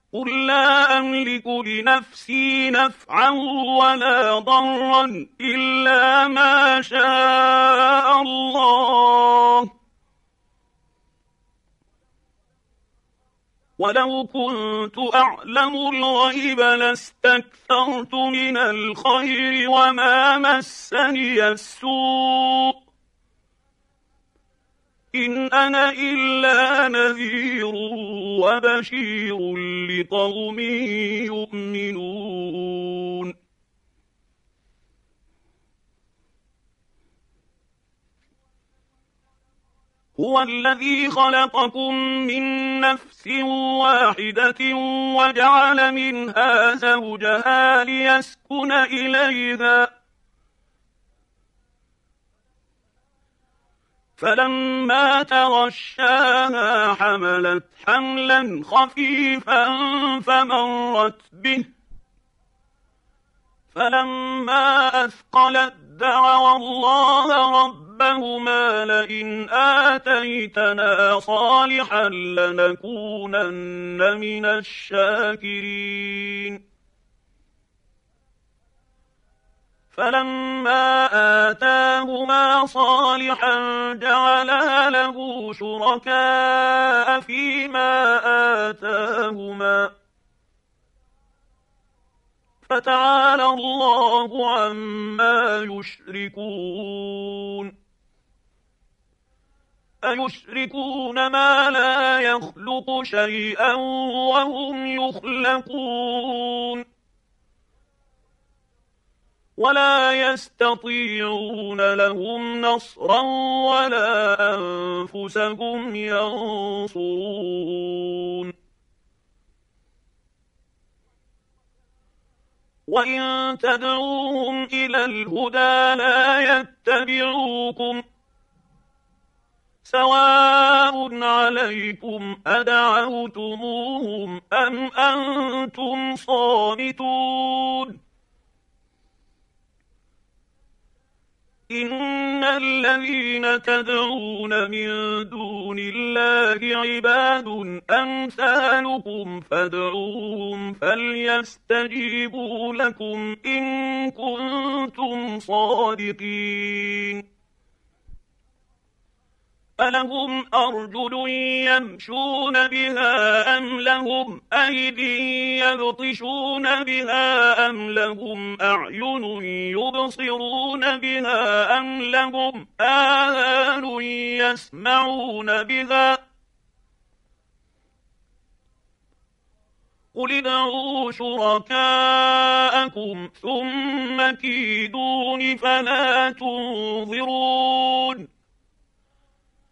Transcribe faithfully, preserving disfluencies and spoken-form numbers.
قل لا أملك لنفسي نفعا ولا ضرا إلا ما شاء الله، ولو كنت أعلم الغيب لاستكثرت من الخير وما مسني السوء، إن أنا إلا نذير وبشير لقوم يؤمنون. هو الذي خلقكم من نفس واحدة وجعل منها زوجها ليسكن إليها، فلما تغشاها حملت حملا خفيفا فمرت به، فلما أثقلت دعوا الله ربهما لئن آتيتنا صالحا لنكونن من الشاكرين. فلما آتاهما صالحا جعلا له شركاء فيما آتاهما، فتعالى الله عما يشركون. أيشركون ما لا يخلق شيئا وهم يخلقون، ولا يستطيعون لهم نصرا ولا أنفسهم ينصرون. وإن تدعوهم إلى الهدى لا يتبعوكم، سواء عليكم أدعوتموهم أم أنتم صامتون. إن الذين تدعون من دون الله عباد أمثالكم فادعوهم فليستجيبوا لكم إن كنتم صادقين. ألهم أرجل يمشون بها أم لهم أيدي يبطشون بها أم لهم أعين يبصرون بها أم لهم آذان يسمعون بها، قل ادعوا شركاءكم ثم كيدون فلا تنظرون.